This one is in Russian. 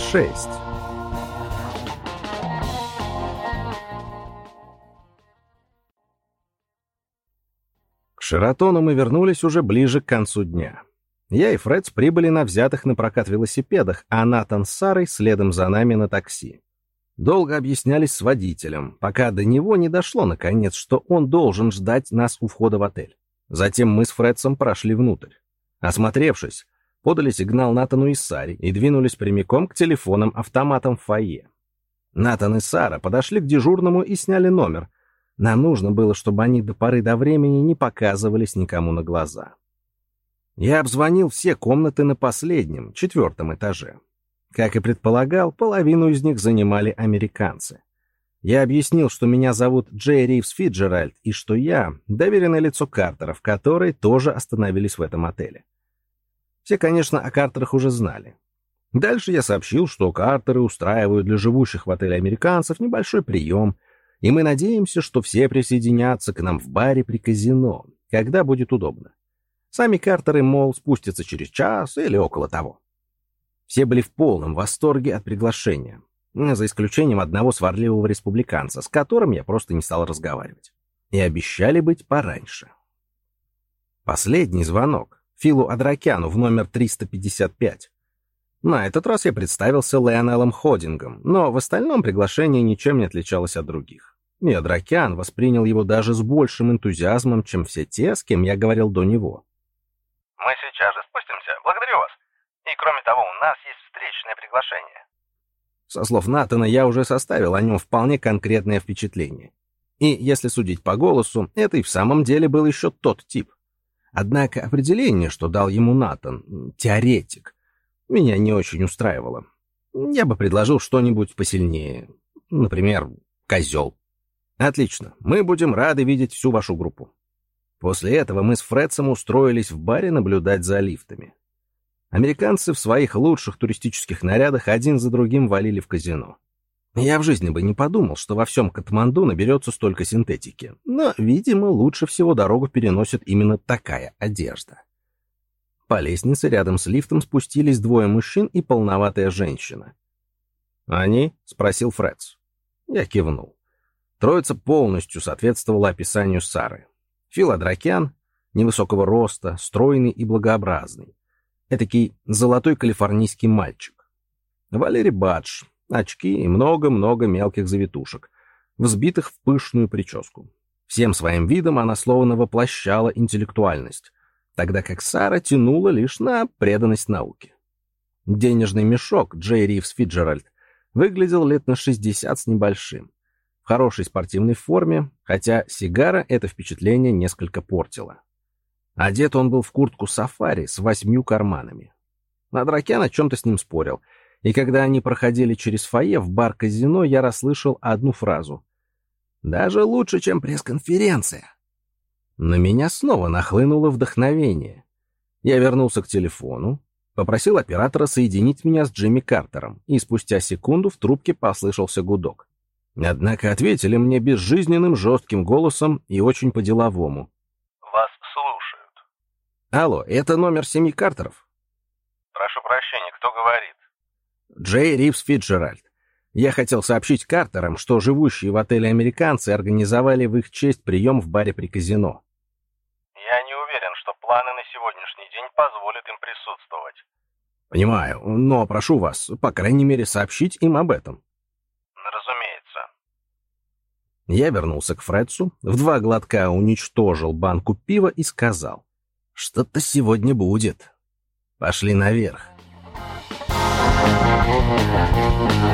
6. К Шератону мы вернулись уже ближе к концу дня. Я и Фредс прибыли на взятых на прокат велосипедах, а Натан с Сарой следом за нами на такси. Долго объяснялись с водителем, пока до него не дошло наконец, что он должен ждать нас у входа в отель. Затем мы с Фредсом прошли внутрь. Осмотревшись, подали сигнал Натану и Саре и двинулись прямиком к телефонам-автоматам в фойе. Натан и Сара подошли к дежурному и сняли номер. Нам нужно было, чтобы они до поры до времени не показывались никому на глаза. Я обзвонил все комнаты на последнем, 4-м этаже. Как и предполагал, половину из них занимали американцы. Я объяснил, что меня зовут Джей Ривз Фиджеральд и что я доверенное лицо Картеров, которые тоже остановились в этом отеле. Все, конечно, о Картерах уже знали. Дальше я сообщил, что Картеры устраивают для живущих в отеле американцев небольшой прием, и мы надеемся, что все присоединятся к нам в баре при казино, когда будет удобно. Сами Картеры, мол, спустятся через час или около того. Все были в полном восторге от приглашения, за исключением одного сварливого республиканца, с которым я просто не стал разговаривать. И обещали быть пораньше. Последний звонок Филу Адракяну в номер 355. На этот раз я представился Лионелом Ходингом, но в остальном приглашение ничем не отличалось от других. И Адракян воспринял его даже с большим энтузиазмом, чем все те, с кем я говорил до него. «Мы сейчас же спустимся. Благодарю вас. И кроме того, у нас есть встречное приглашение». Со слов Натана, я уже составил о нем вполне конкретное впечатление. И, если судить по голосу, это и в самом деле был еще тот тип. Однако определение, что дал ему Натан, теоретик, меня не очень устраивало. Я бы предложил что-нибудь посильнее. Например, козел. Отлично, мы будем рады видеть всю вашу группу. После этого мы с Фредсом устроились в баре наблюдать за лифтами. Американцы в своих лучших туристических нарядах один за другим валили в казино. Я в жизни бы не подумал, что во всем Катманду наберется столько синтетики, но, видимо, лучше всего дорогу переносит именно такая одежда. По лестнице рядом с лифтом спустились двое мужчин и полноватая женщина. «Они?» — спросил Фредс. Я кивнул. Троица полностью соответствовала описанию Сары. Фил Адракян, невысокого роста, стройный и благообразный. Этакий золотой калифорнийский мальчик. Валерий Бадж, очки и много-много мелких завитушек, взбитых в пышную прическу. Всем своим видом она словно воплощала интеллектуальность, тогда как Сара тянула лишь на преданность науке. Денежный мешок Джей Ривз Фиджеральд выглядел лет на 60 с небольшим, в хорошей спортивной форме, хотя сигара это впечатление несколько портила. Одет он был в куртку сафари с 8 карманами. Адракян о чем-то с ним спорил, и когда они проходили через фойе в бар-казино, я расслышал одну фразу. «Даже лучше, чем пресс-конференция». На меня снова нахлынуло вдохновение. Я вернулся к телефону, попросил оператора соединить меня с Джимми Картером, и спустя секунду в трубке послышался гудок. Однако ответили мне безжизненным жестким голосом и очень по-деловому. «Вас слушают». «Алло, это номер семьи Картеров?» «Прошу прощения, кто говорит?» «Джей Ривз Фиджеральд. Я хотел сообщить Картерам, что живущие в отеле американцы организовали в их честь прием в баре при казино». «Я не уверен, что планы на сегодняшний день позволят им присутствовать». «Понимаю, но прошу вас, по крайней мере, сообщить им об этом». «Разумеется». Я вернулся к Фредсу, в 2 глотка уничтожил банку пива и сказал: «Что-то сегодня будет. Пошли наверх».